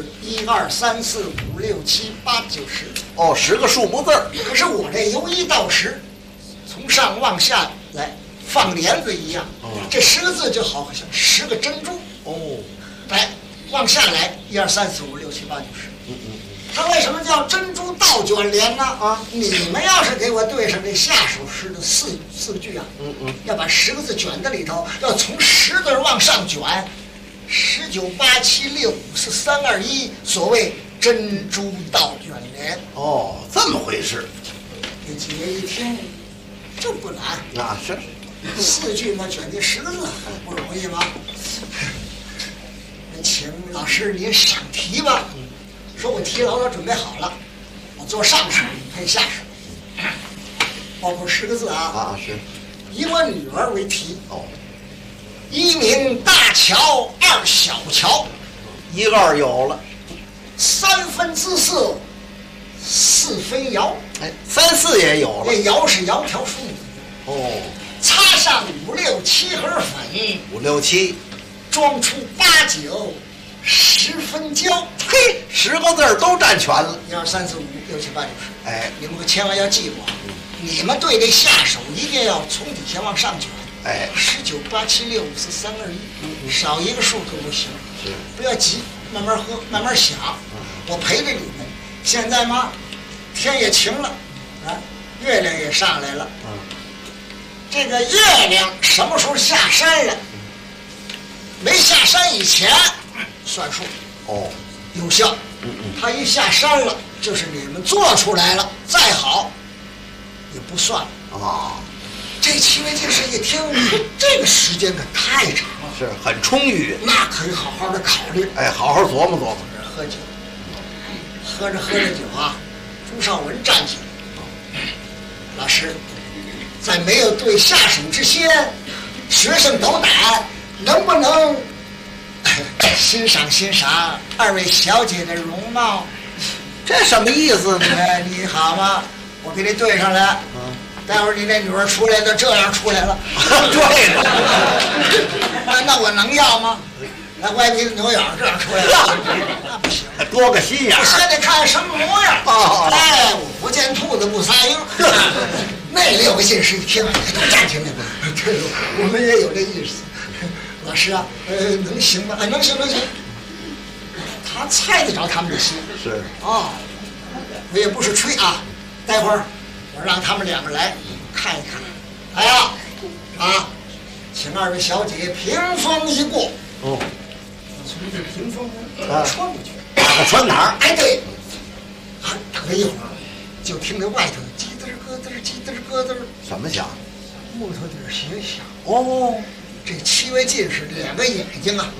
1、2、3、4、5、6、7、8、9、10。 10个数目字。 可是我这由1到10，从上往下来放帘子一样。这10个字就好像10个珍珠。来往下来1、2、3、4、5、6、7、8、9、10。它为什么叫珍珠倒卷帘呢？你们要是给我对上这下首诗的四句啊，要把10个字卷在里头，要从10字往上卷。19、8、7、6、5、4、3、2、1，所谓珍珠倒卷帘。 这么回事。 这几位一听，这不难。 那是 4句嘛，卷进10个字，不容易吗？那请老师您赏题吧。说我题老早准备好了，我做上首，你配下首，包括10个字啊。 是。 以我女儿为题。1名大乔，2小乔 ，1、2有了 ，3分姿色，4分窈。 3、4也有了。 这窈是窈窕淑女。擦上5、6、7盒粉 ，5、6、7， 装出8、9、10分娇。 嘿，10个字都占全了。 1、2、3、4、5、6、7、8、9、10。你们可千万要记住啊！你们对这下手一定要从底下往上卷。19、8、7、6、5、4、3、2、1，少一个数都不行。不要急，慢慢喝，慢慢想。我陪着你们。现在嘛，天也晴了，月亮也上来了。这个月亮什么时候下山了？没下山以前算数。有效。它一下山了，就是你们做出来了，再好也不算了。这7位进士一听，这个时间可太长了， 是很充裕， 那可以好好的考虑。 好好琢磨琢磨。 喝酒，喝着酒啊，朱绍文站起来，老师，在没有对下手之先，学生斗胆，能不能欣赏欣赏2位小姐的容貌？ 这什么意思呢？ 你好吗？我给你对上来。待会儿你那女儿出来都这样出来了， 对了， 那我能要吗？那歪鼻子扭眼这样出来了，那不行， 多个心眼儿， 先得看什么模样。我不见兔子不撒鹰。那6个进士一听，都站起来了，我们也有这意思。 老师啊，能行吗？能行。他猜得着他们的心。 是。 哦，我也不是吹啊，待会儿我让他们两个来看一看。哎呀，请二位小姐屏风一过。 哦。 从这屏风穿过去。 穿哪儿？ 哎，对。等了一会儿，就听着外头叽嘚咯嘚，叽嘚咯嘚。 什么响？ 木头底儿鞋响。 哦， 这七位进士两个眼睛啊，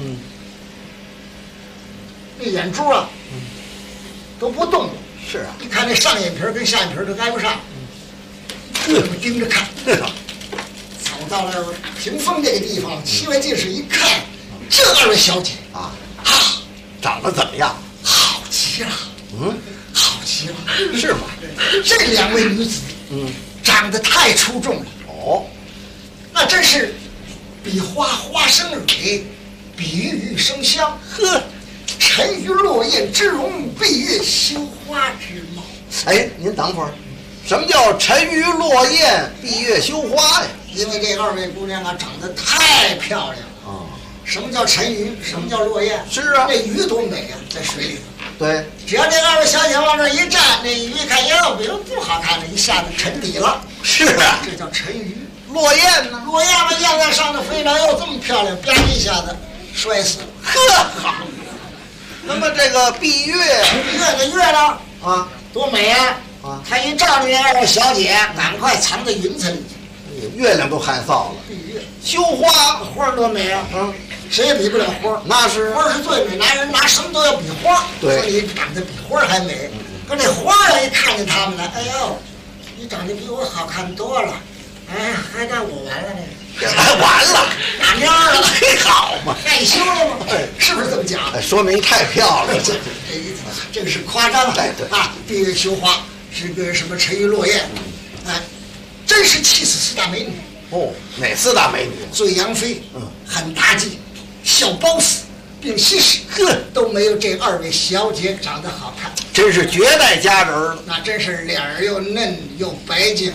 那眼珠啊，都不动了。 是啊， 你看那上眼皮跟下眼皮都挨不上，这么盯着看。走到了屏风这个地方，七位进士一看，这二位小姐长得怎么样？ 好极了。好极了。 是吗？ 这两位女子，长得太出众了。 哦， 那真是比花生蕊，比玉生香。呵，沉鱼落雁之容，闭月羞花之貌。 哎，您等会儿，什么叫沉鱼落雁、闭月羞花呀？ 因为这二位姑娘啊，长得太漂亮了。什么叫沉鱼？什么叫落雁？ 是啊， 那鱼多美啊，在水里头。 对， 只要这二位小姐往这一站，那鱼一看，哟，不好看了，一下子沉底了。 是啊， 这叫沉鱼。 落雁呢？ 落雁嘛，雁在上头飞着，哟，这么漂亮，啪一下子摔死了。 呵，好。那么这个闭月的月呢？多美啊！他一照着那二位小姐，赶快藏在云层里去。 月亮都害臊了。 闭月羞花， 花多美啊！谁也比不了花。 那是花是最美，男人拿什么都要比花。 对， 说你长得比花还美。可这花啊，一看见他们了，哎呦，你长得比我好看多了。哎，还让我完了呢。 还完了， 打蔫了， 好嘛， 害羞了吗？是不是这么讲？ 说明太漂亮了。 这个是夸张了。闭月羞花是个什么沉鱼落雁，真是气死四大美女。 哦，哪四大美女？ 醉杨妃，韩大济，小褒姒，并西施，都没有这二位小姐长得好看。 真是绝代佳人了。 那真是脸儿又嫩又白净。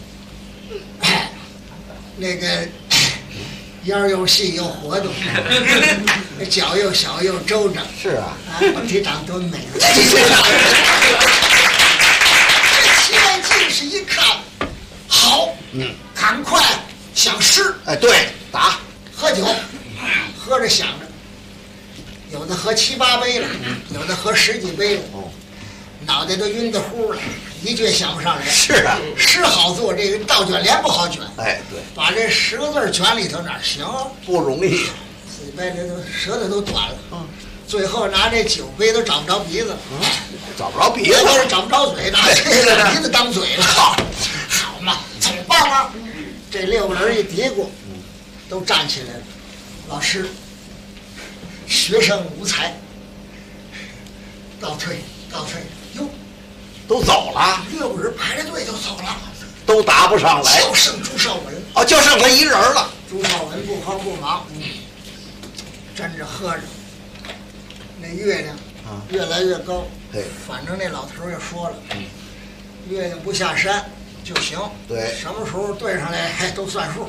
那个腰又细又活动，脚又小又周整。 是啊， 本体长多美啊！这七位进士一看，好，赶快想诗。 哎，对，打喝酒，喝着想着，有的喝7、8杯了，有的喝10几杯了，脑袋都晕得乎了。一句想不上来。 是啊， 诗好做，这个倒卷帘不好卷。 哎，对， 把这10个字卷里头哪行？ 不容易。 嘴巴这都舌头都短了。最后拿这酒杯都找不着鼻子。 找不着鼻子， 找不着嘴，拿这个鼻子当嘴了。好嘛，怎么办呢？这6个人一嘀咕，都站起来了。老师，学生无才，告退，告退。哟。 都走了 ，6个人排着队就走了， 都答不上来， 就剩朱绍文。 哦，就剩他一人了。 朱绍文不慌不忙，站着喝着。那月亮越来越高，反正那老头也说了，月亮不下山就行。 对， 什么时候对上来都算数。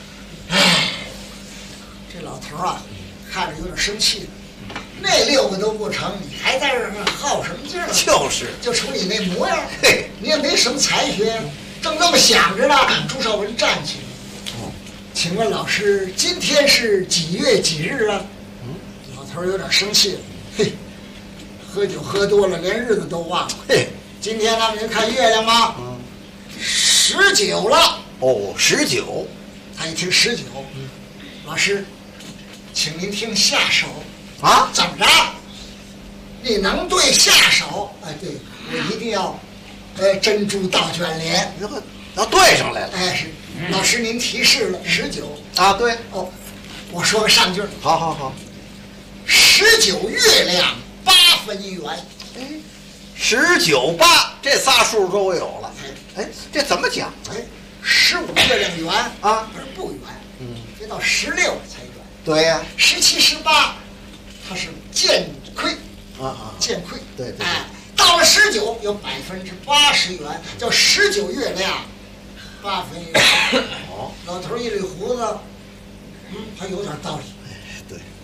这老头啊，看着有点生气了。那6个都不成，你还在这儿耗什么劲儿？就瞅你那模样，你也没什么才学。正这么想着呢，朱绍文站起来，请问老师，今天是几月几日啊？老头有点生气了，喝酒喝多了，连日子都忘了。今天呢，您看月亮吗？19了。 哦，19。 他一听19，老师，请您听下手。 啊？ 怎么着？你能对下手？哎，对，我一定要，珍珠倒卷帘， 要对上来了。 哎，是，老师您提示了19 啊，对。 哦，我说个上句。 好。 19月亮8分圆。 哎，19、8这仨数都有了。哎，这怎么讲？ 哎，15月亮圆啊， 不圆。非到16才圆。 对呀。 17、18。它是渐亏渐亏， 对， 哎，到了19有80%圆，叫19月亮8分圆。老头一捋胡子，还有点道理。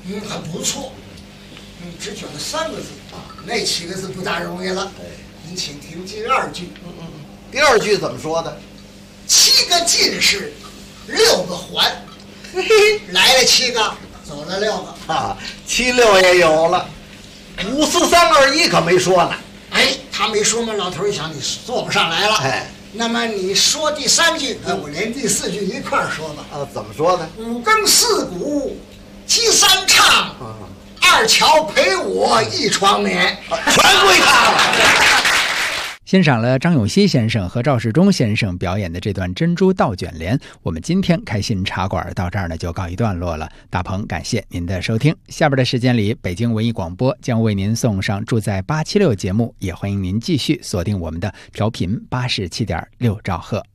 很不错。只选了3个字啊，那7个字不大容易了。您请听第2句。 第2句怎么说的 ？7个进士，6个还。来了7个，走了6个啊，7、6也有了，5、4、3、2、1可没说呢。 他没说嘛，老头一想你做不上来了。那么你说第3句，我连第4句一块儿说吧。 怎么说呢 ？5更4鼓，73唱，2乔陪我一床眠， 全归他了。 欣赏了张永熙先生和赵世忠先生表演的这段珍珠倒卷联，我们今天开心茶馆到这儿呢就告一段落了。大鹏感谢您的收听，下边的时间里，北京文艺广播将为您送上住在876节目，也欢迎您继续锁定我们的调频87.6兆赫。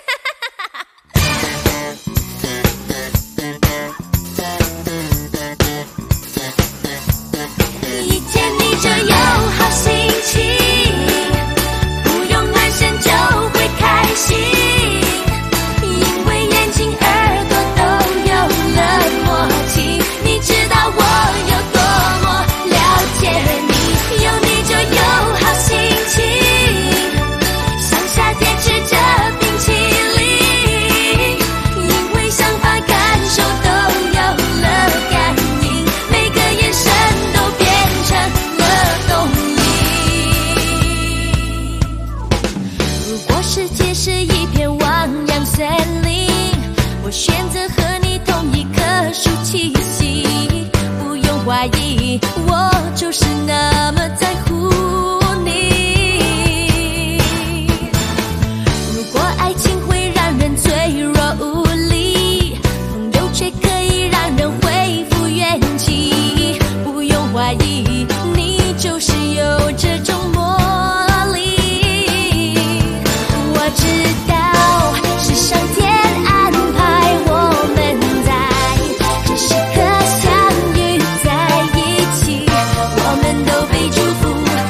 一见你就有好心情，就会开心，因为眼睛耳朵都有了默契。你知道我有多么了解你，有你就有好心情，像夏天吃着冰淇淋，因为想法感受都有了感应，每个眼神都变成了动力。如果世界是一片汪洋森林，我选择和你同一棵树栖息，不用怀疑，我就是那么在乎你。如果爱情会让人脆弱无力，朋友却可以让人恢复元气，不用怀疑，你就是有这种魔力。我知道是上天安排我们在这时刻相遇在一起，我们都被祝福。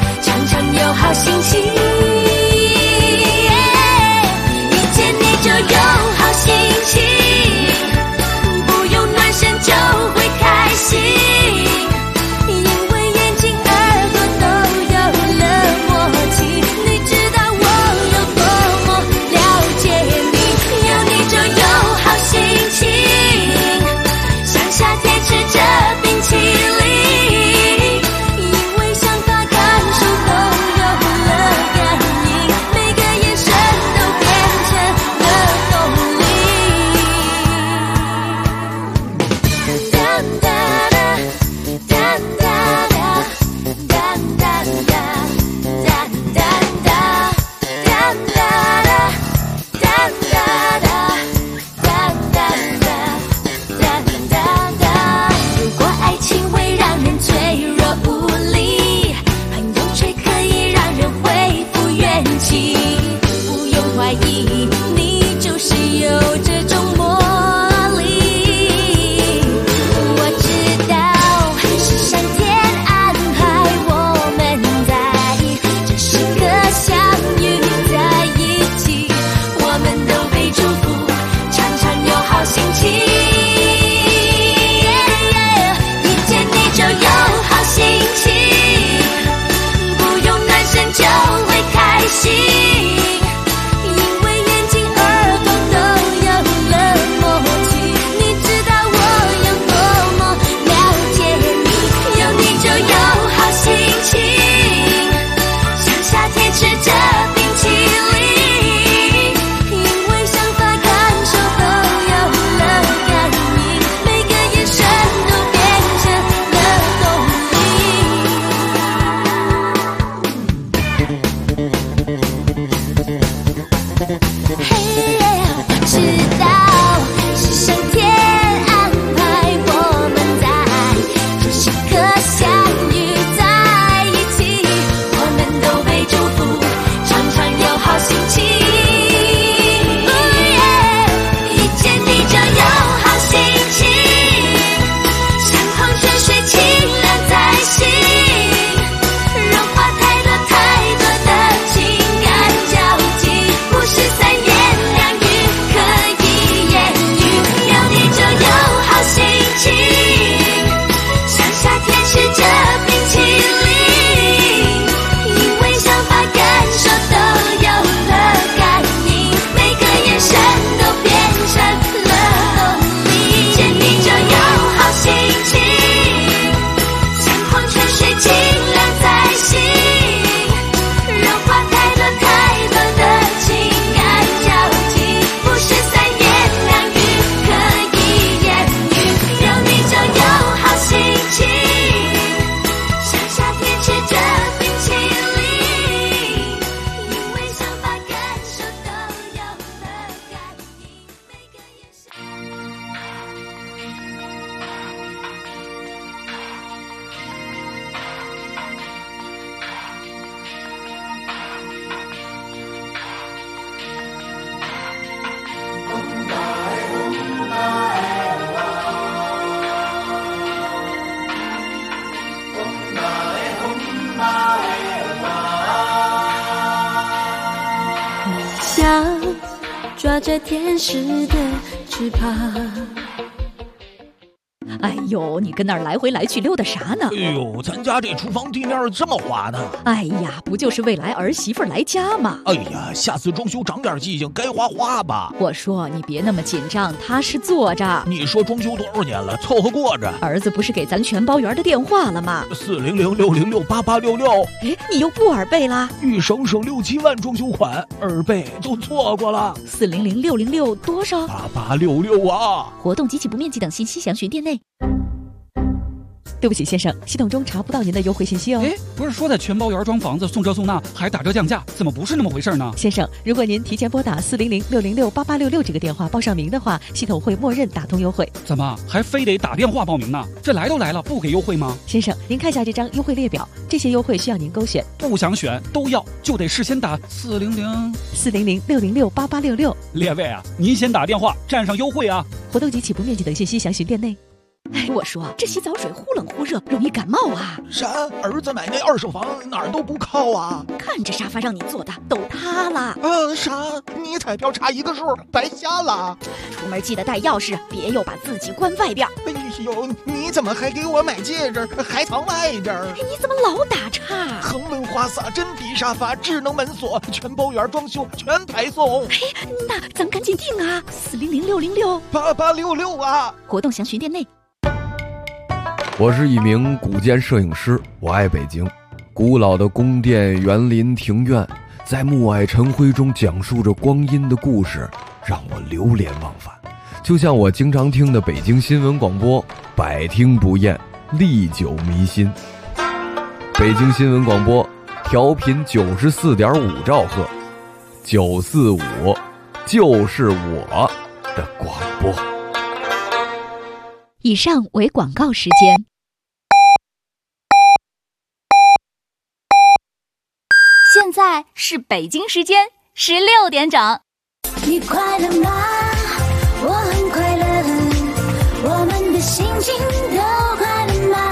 小，抓着天使的翅膀。 哎呦，你跟那儿来回来去溜达啥呢？ 哎呦，咱家这厨房地面这么滑呢。 哎呀，不就是为来儿媳妇来家吗？ 哎呀，下次装修长点记性，该滑吧。 我说你别那么紧张，踏实坐着。 你说装修多少年了，凑合过着。 儿子不是给咱全包园的电话了吗 ？400-606-8866。 哎，你又不耳背啦？ 欲省6、7万装修款，耳背都错过了。 400-606多少 ？8866啊！ 活动及其不面积等信息详询店内。对不起，先生，系统中查不到您的优惠信息哦。 哎，不是说在全包园装房子送这送那，还打折降价，怎么不是那么回事呢？ 先生，如果您提前拨打400-606-8866这个电话报上名的话，系统会默认打通优惠。 怎么还非得打电话报名呢？这来都来了，不给优惠吗？ 先生，您看一下这张优惠列表，这些优惠需要您勾选。 不想选都要，就得事先打400-606-8866。列位啊，您先打电话占上优惠啊！ 活动及起步面积等信息详询店内。哎，我说这洗澡水忽冷忽热，容易感冒啊！ 啥？儿子买那2手房哪儿都不靠啊！ 看这沙发让你坐的都塌了。 啥？你彩票差一个数，白瞎了。 出门记得带钥匙，别又把自己关外边。 哎呦，你怎么还给我买戒指，还藏外边？ 你怎么老打岔？ 恒温花洒、真皮沙发、智能门锁，全包园装修全排送。 哎，那咱赶紧订啊！400-606-8866 啊！ 活动详询店内。 我是一名古建摄影师，我爱北京。古老的宫殿、园林、庭院，在暮霭晨辉中讲述着光阴的故事，让我流连忘返。就像我经常听的北京新闻广播，百听不厌，历久弥新。北京新闻广播调频94.5兆赫，945就是我的广播。 以上为广告时间。 现在是北京时间16点整。 你快乐吗？我很快乐，我们的心情都快乐吗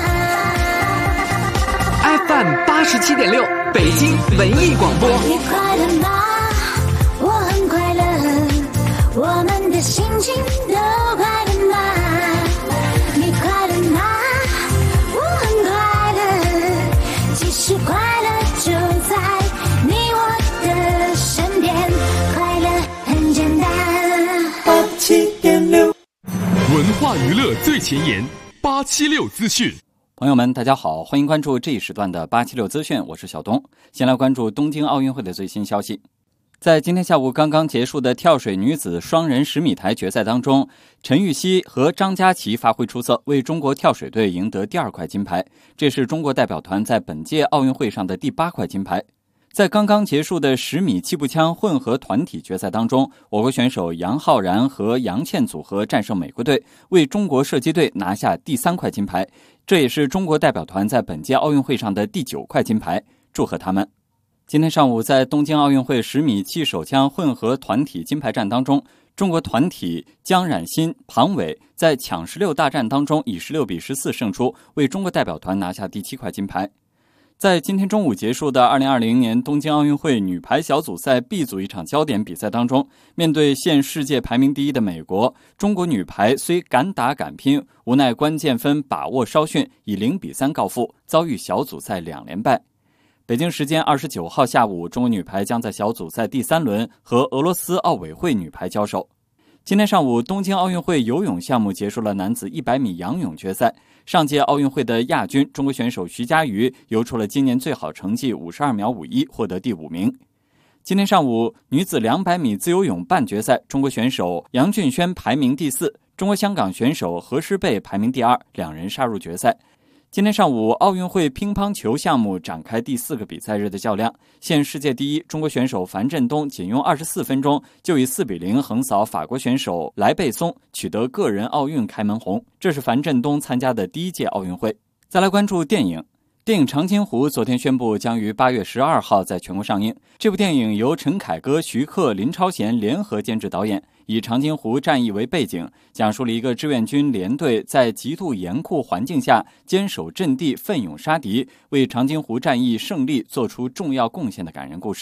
？FM 87.6，北京文艺广播。 你快乐吗？我很快乐，我们的心情都快乐吗？你快乐吗？我很快乐，其实快乐就在你我的身边，快乐很简单。87.6， 文化娱乐最前沿，876资讯。 朋友们，大家好，欢迎关注这一时段的876资讯，我是小东。先来关注东京奥运会的最新消息。在今天下午刚刚结束的跳水女子双人10米台决赛当中，陈芋汐和张家齐发挥出色，为中国跳水队赢得第2块金牌，这是中国代表团在本届奥运会上的第8块金牌。在刚刚结束的10米气步枪混合团体决赛当中，我国选手杨浩然和杨倩组合战胜美国队，为中国射击队拿下第3块金牌，这也是中国代表团在本届奥运会上的第9块金牌，祝贺他们。今天上午在东京奥运会10米气手枪混合团体金牌战当中，中国团体姜冉馨、庞伟在抢16大战当中以16比14胜出，为中国代表团拿下第7块金牌。在今天中午结束的2020年东京奥运会女排小组赛 B 组一场焦点比赛当中，面对现世界排名第1的美国，中国女排虽敢打敢拼，无奈关键分把握稍逊，以0比3告负，遭遇小组赛2连败。北京时间29号下午，中国女排将在小组赛第3轮和俄罗斯奥委会女排交手。今天上午，东京奥运会游泳项目结束了男子100米仰泳决赛。上届奥运会的亚军中国选手徐嘉余游出了今年最好成绩52秒51，获得第5名。今天上午，女子200米自由泳半决赛，中国选手杨俊轩排名第4，中国香港选手何诗蓓排名第2，两人杀入决赛。今天上午，奥运会乒乓球项目展开第4个比赛日的较量。现世界第1中国选手樊振东仅用24分钟就以4比0横扫法国选手莱贝松，取得个人奥运开门红。这是樊振东参加的第1届奥运会。再来关注电影。电影《长津湖》昨天宣布将于8月12号在全国上映。这部电影由陈凯歌、徐克、林超贤联合监制导演，以长津湖战役为背景，讲述了一个志愿军连队在极度严酷环境下坚守阵地、奋勇杀敌，为长津湖战役胜利做出重要贡献的感人故事。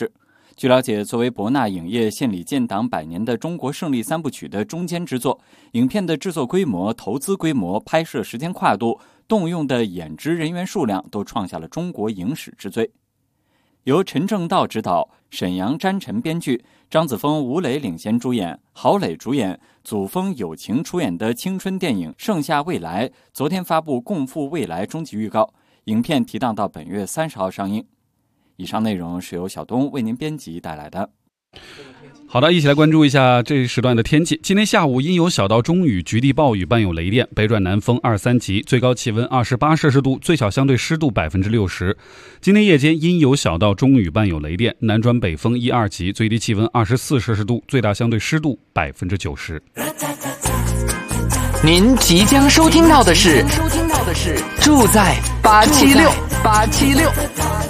据了解，作为博纳影业献礼建党100年的中国胜利3部曲的中坚之作，影片的制作规模、投资规模、拍摄时间跨度、动用的演职人员数量都创下了中国影史之最。由陈正道执导，沈阳、詹晨编剧，张子枫、吴磊领衔主演，郝蕾主演，祖峰、友情出演的青春电影《盛夏未来》昨天发布《共赴未来》终极预告，影片提档到本月30号上映。以上内容是由小东为您编辑带来的。 好的，一起来关注一下这一时段的天气。今天下午阴有小到中雨，局地暴雨，伴有雷电，北转南风2、3级，最高气温28摄氏度，最小相对湿度60%。今天夜间阴有小到中雨，伴有雷电，南转北风1、2级，最低气温24摄氏度，最大相对湿度90%。 您即将收听到的是住在876。